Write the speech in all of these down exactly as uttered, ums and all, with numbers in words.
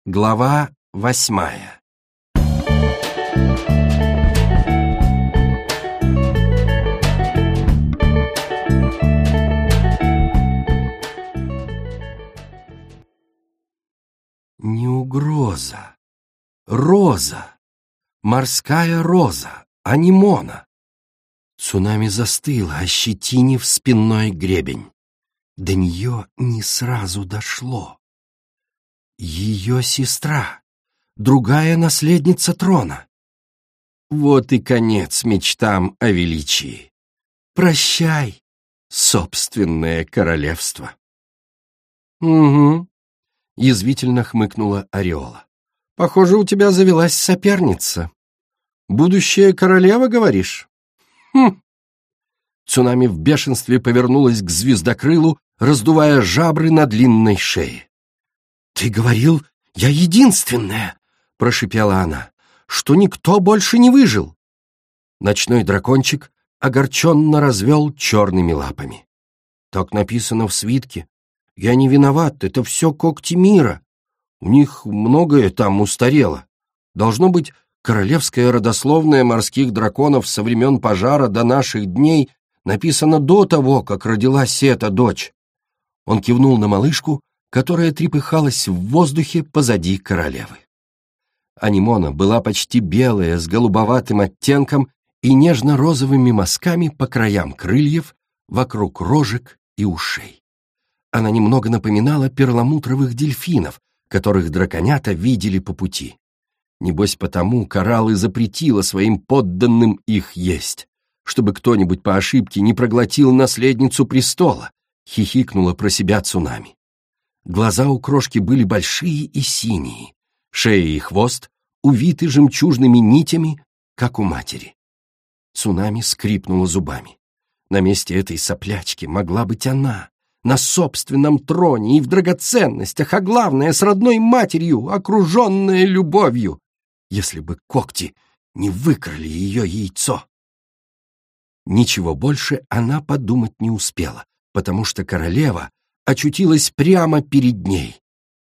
Глава восьмая. Не угроза, роза, морская роза, анемона. Цунами застыла, ощетинив спинной гребень. До нее не сразу дошло. Ее сестра, другая наследница трона. Вот и конец мечтам о величии. Прощай, собственное королевство. Угу. Язвительно хмыкнула Ореола. «Похоже, у тебя завелась соперница. Будущая королева, говоришь?» «Хм!» Цунами в бешенстве повернулась к звездокрылу, раздувая жабры на длинной шее. «Ты говорил, я единственная!» — прошипела она. «Что никто больше не выжил!» Ночной дракончик огорченно развел черными лапами. «Так написано в свитке. Я не виноват, это все когти мира. У них многое там устарело. Должно быть, королевская родословная морских драконов со времен пожара до наших дней написана до того, как родилась эта дочь». Он кивнул на малышку, которая трепыхалась в воздухе позади королевы. Анемона была почти белая, с голубоватым оттенком и нежно-розовыми мазками по краям крыльев, вокруг рожек и ушей. Она немного напоминала перламутровых дельфинов, которых драконята видели по пути. Небось, потому Коралл и запретила своим подданным их есть, чтобы кто-нибудь по ошибке не проглотил наследницу престола, хихикнула про себя Цунами. Глаза у крошки были большие и синие, шея и хвост увиты жемчужными нитями, как у матери. Цунами скрипнула зубами. На месте этой соплячки могла быть она, на собственном троне и в драгоценностях, а главное, с родной матерью, окруженная любовью, если бы когти не выкрали ее яйцо. Ничего больше она подумать не успела, потому что королева очутилась прямо перед ней.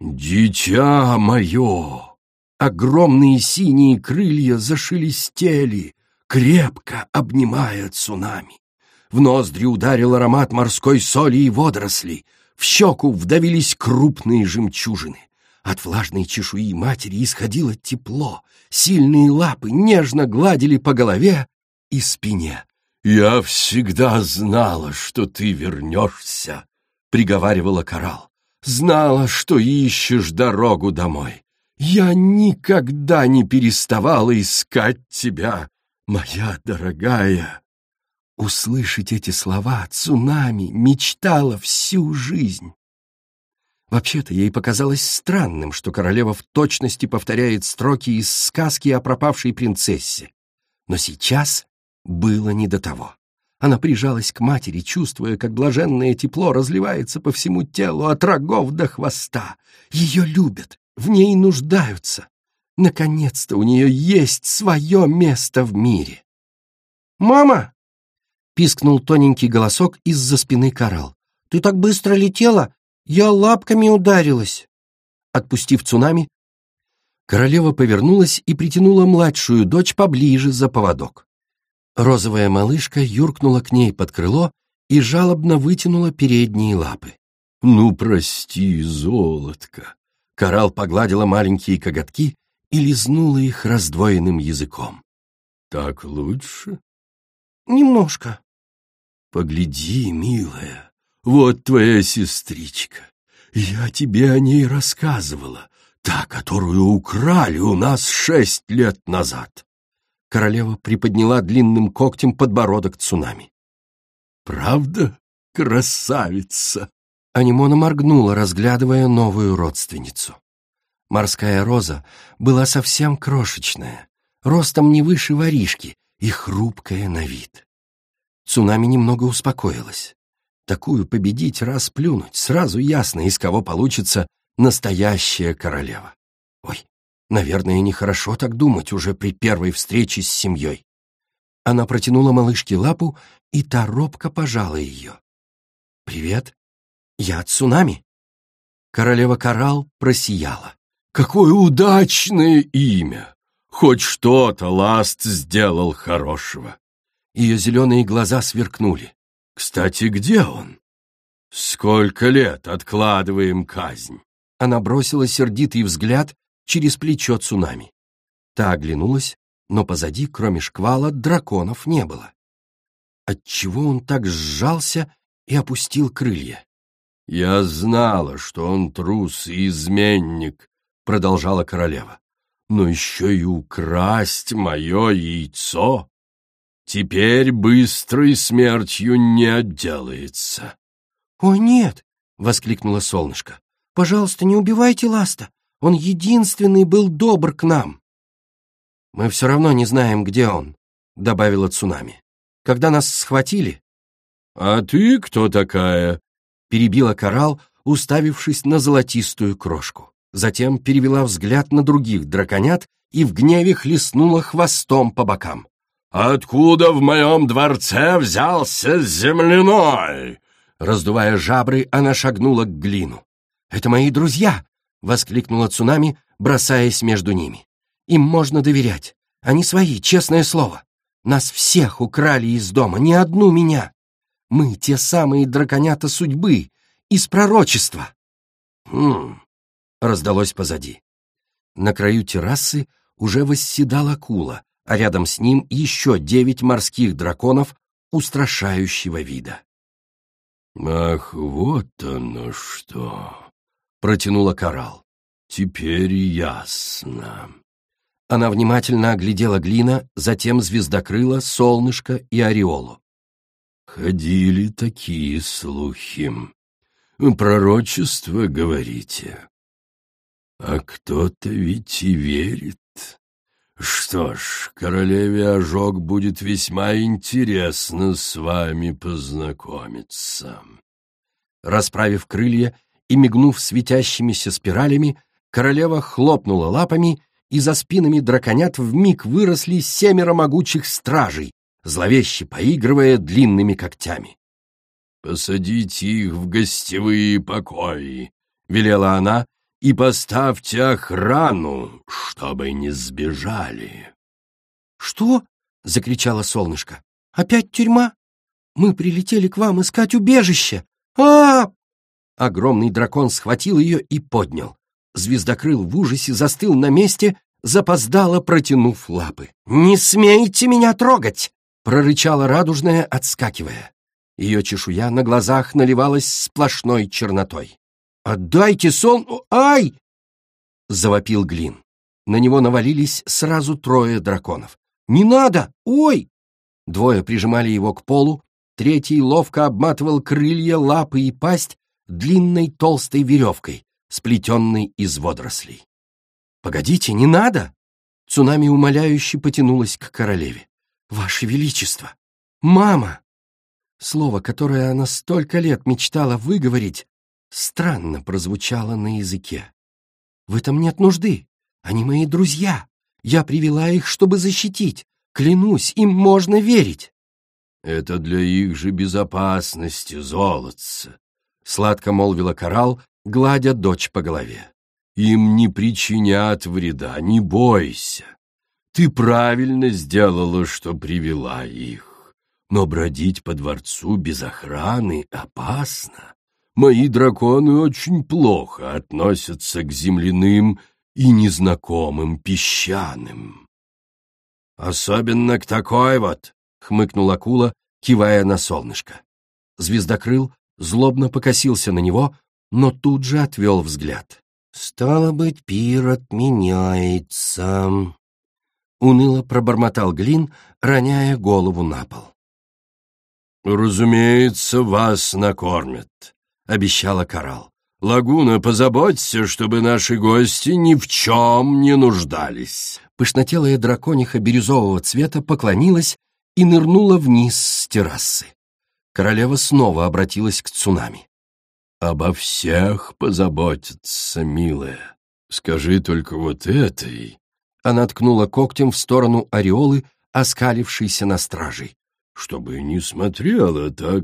«Дитя мое!» Огромные синие крылья зашелестели, крепко обнимая Цунами. В ноздри ударил аромат морской соли и водорослей, в щеку вдавились крупные жемчужины. От влажной чешуи матери исходило тепло, сильные лапы нежно гладили по голове и спине. «Я всегда знала, что ты вернешься», — приговаривала Коралл. «Знала, что ищешь дорогу домой. Я никогда не переставала искать тебя, моя дорогая». Услышать эти слова Цунами мечтала всю жизнь. Вообще-то ей показалось странным, что королева в точности повторяет строки из сказки о пропавшей принцессе. Но сейчас было не до того. Она прижалась к матери, чувствуя, как блаженное тепло разливается по всему телу от рогов до хвоста. Ее любят, в ней нуждаются. Наконец-то у нее есть свое место в мире. «Мама!» — пискнул тоненький голосок из-за спины Коралл. «Ты так быстро летела, я лапками ударилась». Отпустив Цунами, королева повернулась и притянула младшую дочь поближе за поводок. Розовая малышка юркнула к ней под крыло и жалобно вытянула передние лапы. «Ну, прости, золотко!» Коралл погладила маленькие коготки и лизнула их раздвоенным языком. «Так лучше?» «Немножко». «Погляди, милая, вот твоя сестричка. Я тебе о ней рассказывала, та, которую украли у нас шесть лет назад». Королева приподняла длинным когтем подбородок Цунами. «Правда, красавица?» Анемона моргнула, разглядывая новую родственницу. Морская роза была совсем крошечная, ростом не выше воришки и хрупкая на вид. Цунами немного успокоилась. Такую победить, раз плюнуть, сразу ясно, из кого получится настоящая королева. Ой, наверное, нехорошо так думать уже при первой встрече с семьей. Она протянула малышке лапу, и та робко пожала ее. «Привет, я Цунами». Королева Коралл просияла. Какое удачное имя! Хоть что-то Ласт сделал хорошего. Ее зеленые глаза сверкнули. Кстати, где он? Сколько лет откладываем казнь? Она бросила сердитый взгляд через плечо Цунами. Та оглянулась, но позади, кроме шквала, драконов не было. Отчего он так сжался и опустил крылья? «Я знала, что он трус и изменник», — продолжала королева. «Но еще и украсть мое яйцо! Теперь быстрой смертью не отделается». «О, нет!» — воскликнуло солнышко. «Пожалуйста, не убивайте Ласта. Он единственный был добр к нам». «Мы все равно не знаем, где он», — добавила Цунами. «Когда нас схватили...» «А ты кто такая?» — перебила Коралл, уставившись на золотистую крошку. Затем перевела взгляд на других драконят и в гневе хлестнула хвостом по бокам. «Откуда в моем дворце взялся земляной?» Раздувая жабры, она шагнула к Глину. «Это мои друзья!» — воскликнула Цунами, бросаясь между ними. «Им можно доверять. Они свои, честное слово. Нас всех украли из дома, ни одну меня. Мы те самые драконята судьбы, из пророчества». «Хм...» — раздалось позади. На краю террасы уже восседал акула, а рядом с ним еще девять морских драконов устрашающего вида. «Ах, вот оно что!» — протянула Коралл. «Теперь ясно». Она внимательно оглядела Глина, затем звездокрыла, солнышко и ореолу. «Ходили такие слухи. Пророчество, говорите? А кто-то ведь и верит. Что ж, королеве Ожог будет весьма интересно с вами познакомиться». Расправив крылья и мигнув светящимися спиралями, королева хлопнула лапами, и за спинами драконят вмиг выросли семеро могучих стражей, зловеще поигрывая длинными когтями. «Посадите их в гостевые покои», — велела она, — «и поставьте охрану, чтобы не сбежали». «Что?» — закричало солнышко. «Опять тюрьма? Мы прилетели к вам искать убежище! а, -а, -а Огромный дракон схватил ее и поднял. Звездокрыл в ужасе застыл на месте, запоздало протянув лапы. «Не смейте меня трогать!» — прорычала радужная, отскакивая. Ее чешуя на глазах наливалась сплошной чернотой. «Отдайте сон... Ай!» — завопил Глин. На него навалились сразу трое драконов. «Не надо! Ой!» Двое прижимали его к полу, третий ловко обматывал крылья, лапы и пасть длинной толстой веревкой, сплетенной из водорослей. «Погодите, не надо!» Цунами умоляюще потянулась к королеве. «Ваше Величество! Мама!» Слово, которое она столько лет мечтала выговорить, странно прозвучало на языке. «В этом нет нужды. Они мои друзья. Я привела их, чтобы защитить. Клянусь, им можно верить». «Это для их же безопасности, золотце», — сладко молвила Коралл, гладя дочь по голове. «Им не причинят вреда, не бойся. Ты правильно сделала, что привела их. Но бродить по дворцу без охраны опасно. Мои драконы очень плохо относятся к земляным и незнакомым песчаным». «Особенно к такой вот», — хмыкнул акула, кивая на солнышко. Звездокрыл злобно покосился на него, но тут же отвел взгляд. «Стало быть, пир отменяется», — уныло пробормотал Глин, роняя голову на пол. «Разумеется, вас накормят», — обещала Коралл. «Лагуна, позаботься, чтобы наши гости ни в чем не нуждались». Пышнотелая дракониха бирюзового цвета поклонилась и нырнула вниз с террасы. Королева снова обратилась к Цунами. «Обо всех позаботятся, милая. Скажи только вот этой». Она ткнула когтем в сторону ореолы, оскалившейся на стражей. «Чтобы не смотрела так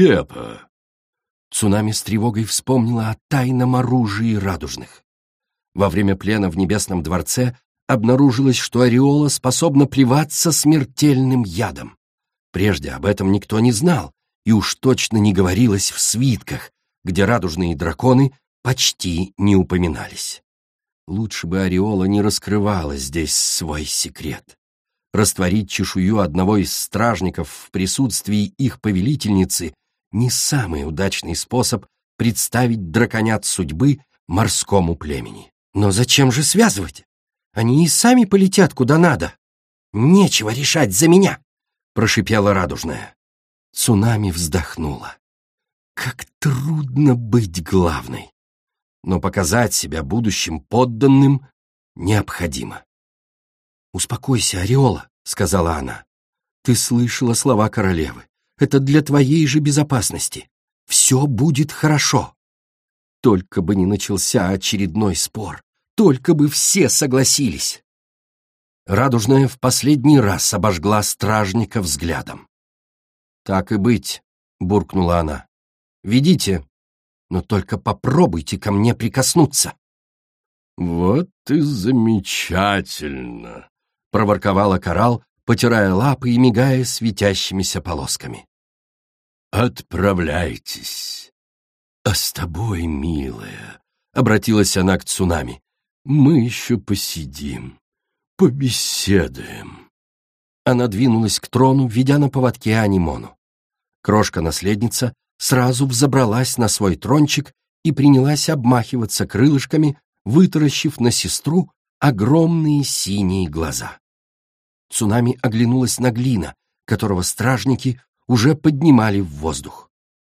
свирепо». Цунами с тревогой вспомнила о тайном оружии радужных. Во время плена в Небесном дворце обнаружилось, что Ореола способна плеваться смертельным ядом. Прежде об этом никто не знал, и уж точно не говорилось в свитках, где радужные драконы почти не упоминались. Лучше бы Ореола не раскрывала здесь свой секрет. Растворить чешую одного из стражников в присутствии их повелительницы не самый удачный способ представить драконят судьбы морскому племени. Но зачем же связывать? Они и сами полетят куда надо. Нечего решать за меня, прошипела радужная. Цунами вздохнула. Как трудно быть главной. Но показать себя будущим подданным необходимо. «Успокойся, Ореола», — сказала она. «Ты слышала слова королевы. Это для твоей же безопасности. Все будет хорошо». Только бы не начался очередной спор. Только бы все согласились. Радужная в последний раз обожгла стражника взглядом. «Так и быть», — буркнула она. «Ведите, но только попробуйте ко мне прикоснуться». «Вот и замечательно», — проворковала Коралл, потирая лапы и мигая светящимися полосками. «Отправляйтесь». «А с тобой, милая», — обратилась она к Цунами, — «мы еще посидим, побеседуем». Она двинулась к трону, ведя на поводке Анимону. Крошка-наследница сразу взобралась на свой трончик и принялась обмахиваться крылышками, вытаращив на сестру огромные синие глаза. Цунами оглянулась на Глина, которого стражники уже поднимали в воздух.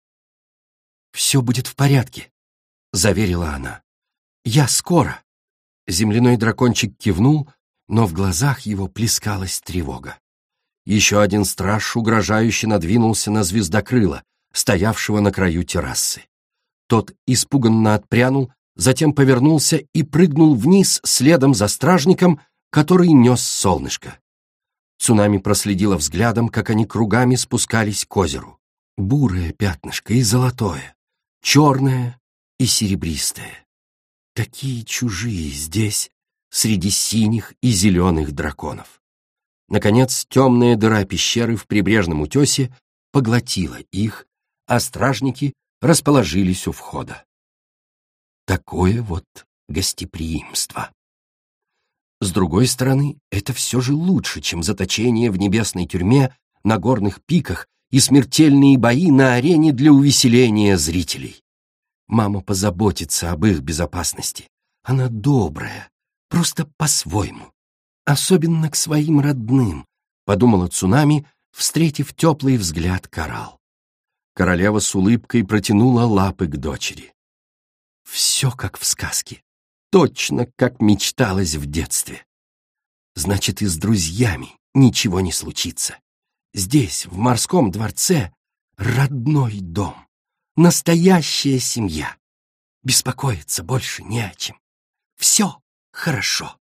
«Все будет в порядке», — заверила она. «Я скоро». Земляной дракончик кивнул, но в глазах его плескалась тревога. Еще один страж угрожающе надвинулся на звездокрыла, стоявшего на краю террасы. Тот испуганно отпрянул, затем повернулся и прыгнул вниз следом за стражником, который нес солнышко. Цунами проследила взглядом, как они кругами спускались к озеру. Бурое пятнышко и золотое, черное и серебристое. Такие чужие здесь, среди синих и зеленых драконов. Наконец, темная дыра пещеры в прибрежном утесе поглотила их, а стражники расположились у входа. Такое вот гостеприимство. С другой стороны, это все же лучше, чем заточение в небесной тюрьме на горных пиках и смертельные бои на арене для увеселения зрителей. Мама позаботится об их безопасности. Она добрая, просто по-своему. Особенно к своим родным, подумала Цунами, встретив теплый взгляд Коралл. Королева с улыбкой протянула лапы к дочери. Все как в сказке, точно как мечталось в детстве. Значит, и с друзьями ничего не случится. Здесь, в морском дворце, родной дом, настоящая семья. Беспокоиться больше не о чем. Все хорошо.